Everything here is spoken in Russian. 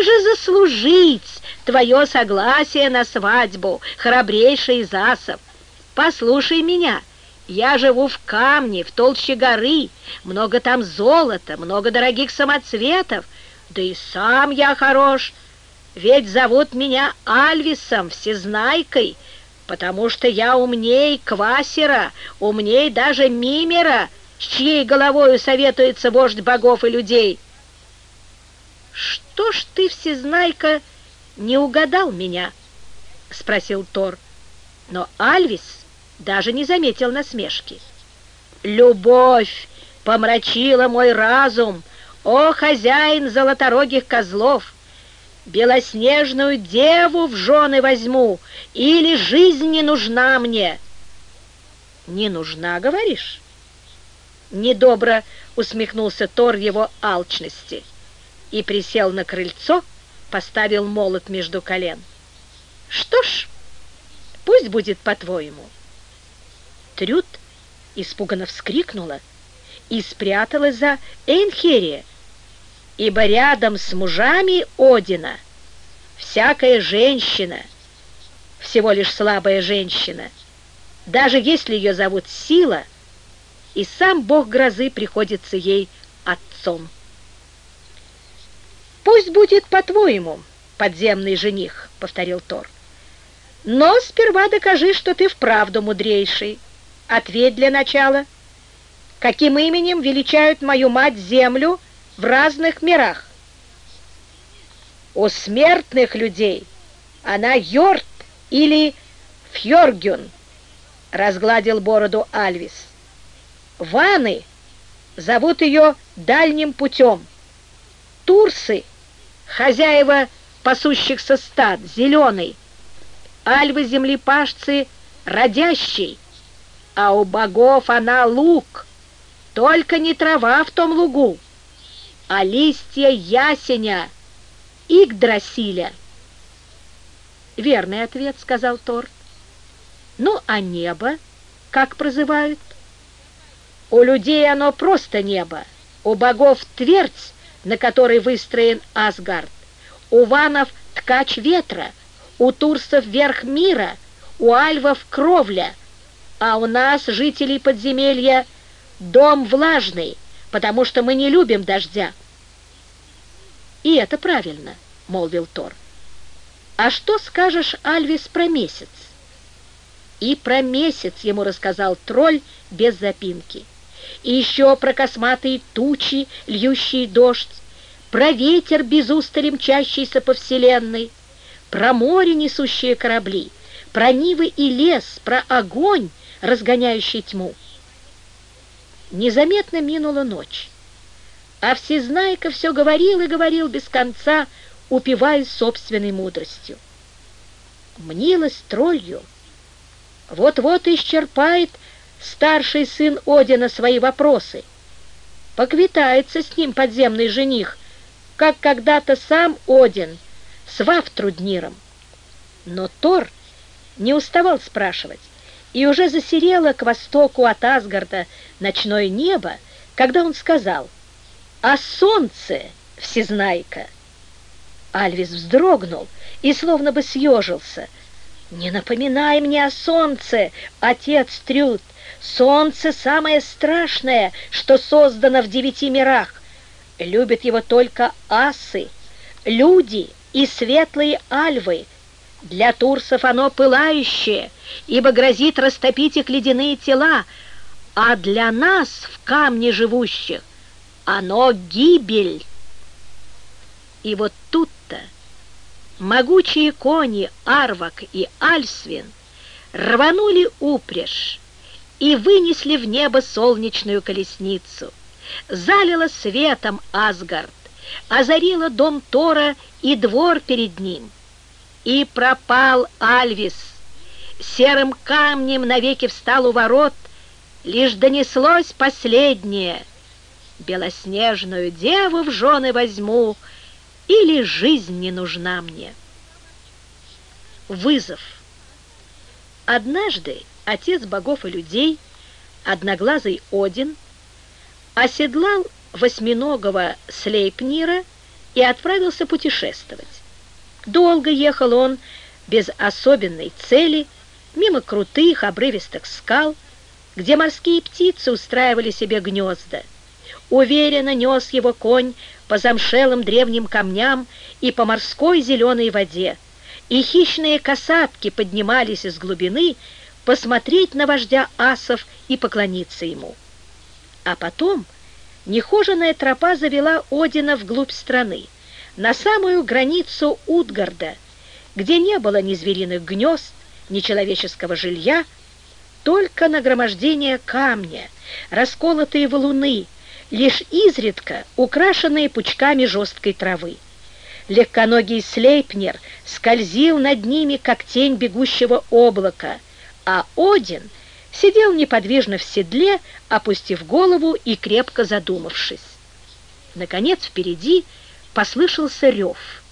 же заслужить твое согласие на свадьбу, храбрейший из асов? Послушай меня, я живу в камне, в толще горы, много там золота, много дорогих самоцветов, да и сам я хорош, ведь зовут меня Альвисом, всезнайкой, потому что я умней Квасера, умней даже Мимера, с чьей головою советуется вождь богов и людей. «Что ж ты, всезнайка, не угадал меня?» — спросил Тор. Но Альвис даже не заметил насмешки. «Любовь помрачила мой разум, о хозяин золоторогих козлов! Белоснежную деву в жены возьму, или жизнь не нужна мне?» «Не нужна, говоришь?» Недобро усмехнулся Тор его алчности и присел на крыльцо, поставил молот между колен. «Что ж, пусть будет по-твоему». Трюд испуганно вскрикнула и спряталась за Эйнхерия, ибо рядом с мужами Одина всякая женщина всего лишь слабая женщина, даже если ее зовут Сила, и сам бог грозы приходится ей отцом. «Пусть будет по-твоему, подземный жених», — повторил Тор. «Но сперва докажи, что ты вправду мудрейший. Ответь для начала, каким именем величают мою мать Землю в разных мирах?» «У смертных людей она Йорт или Фьоргюн», — разгладил бороду Альвис. «Ваны зовут ее Дальним путем. Турсы — хозяева пасущихся стад, Зеленый. Альвы-землепашцы — Родящий, а у богов она Луг, только не трава в том лугу, а листья ясеня, Игдрасиля». «Верный ответ», — сказал Тор. «Ну, а небо как прозывают?» «У людей оно просто небо, у богов твердь, на которой выстроен Асгард, у ванов ткач ветра, у турсов верх мира, у альвов кровля, а у нас, жителей подземелья, дом влажный, потому что мы не любим дождя». «И это правильно», — молвил Тор. «А что скажешь, Альвис, про месяц?» И про месяц ему рассказал тролль без запинки. И еще про косматые тучи, льющие дождь, про ветер без устали мчащийся по вселенной, про море, несущие корабли, про нивы и лес, про огонь, разгоняющий тьму. Незаметно минула ночь, а Всезнайка все говорил и говорил без конца, упиваясь собственной мудростью. Мнилась троллью. Вот-вот исчерпает старший сын Одина свои вопросы. Поквитается с ним подземный жених, как когда-то сам Один с Вафтрудниром. Но Тор не уставал спрашивать, и уже засерело к востоку от Асгарда ночное небо, когда он сказал: «А солнце, Всезнайка!» Альвис вздрогнул и словно бы съежился. «Не напоминай мне о солнце, отец Трюд! Солнце самое страшное, что создано в 9 мирах. Любят его только асы, люди и светлые альвы. Для турсов оно пылающее, ибо грозит растопить их ледяные тела, а для нас, в камне живущих, оно гибель». И вот тут-то могучие кони Арвак и Альсвин рванули упряжь и вынесли в небо солнечную колесницу. Залило светом Асгард, озарило дом Тора и двор перед ним. И пропал Альвис, серым камнем навеки встал у ворот, лишь донеслось последнее: «Белоснежную деву в жены возьму, или жизнь не нужна мне». Вызов. Однажды отец богов и людей, одноглазый Один, оседлал восьминогого Слейпнира и отправился путешествовать. Долго ехал он без особенной цели, мимо крутых обрывистых скал, где морские птицы устраивали себе гнезда. Уверенно нес его конь по замшелым древним камням и по морской зеленой воде, и хищные касатки поднимались из глубины посмотреть на вождя асов и поклониться ему. А потом нехоженая тропа завела Одина вглубь страны, на самую границу Утгарда, где не было ни звериных гнезд, ни человеческого жилья, только нагромождение камня, расколотые валуны, лишь изредка украшенные пучками жесткой травы. Легконогий Слейпнер скользил над ними, как тень бегущего облака, а Один сидел неподвижно в седле, опустив голову и крепко задумавшись. Наконец впереди послышался рев.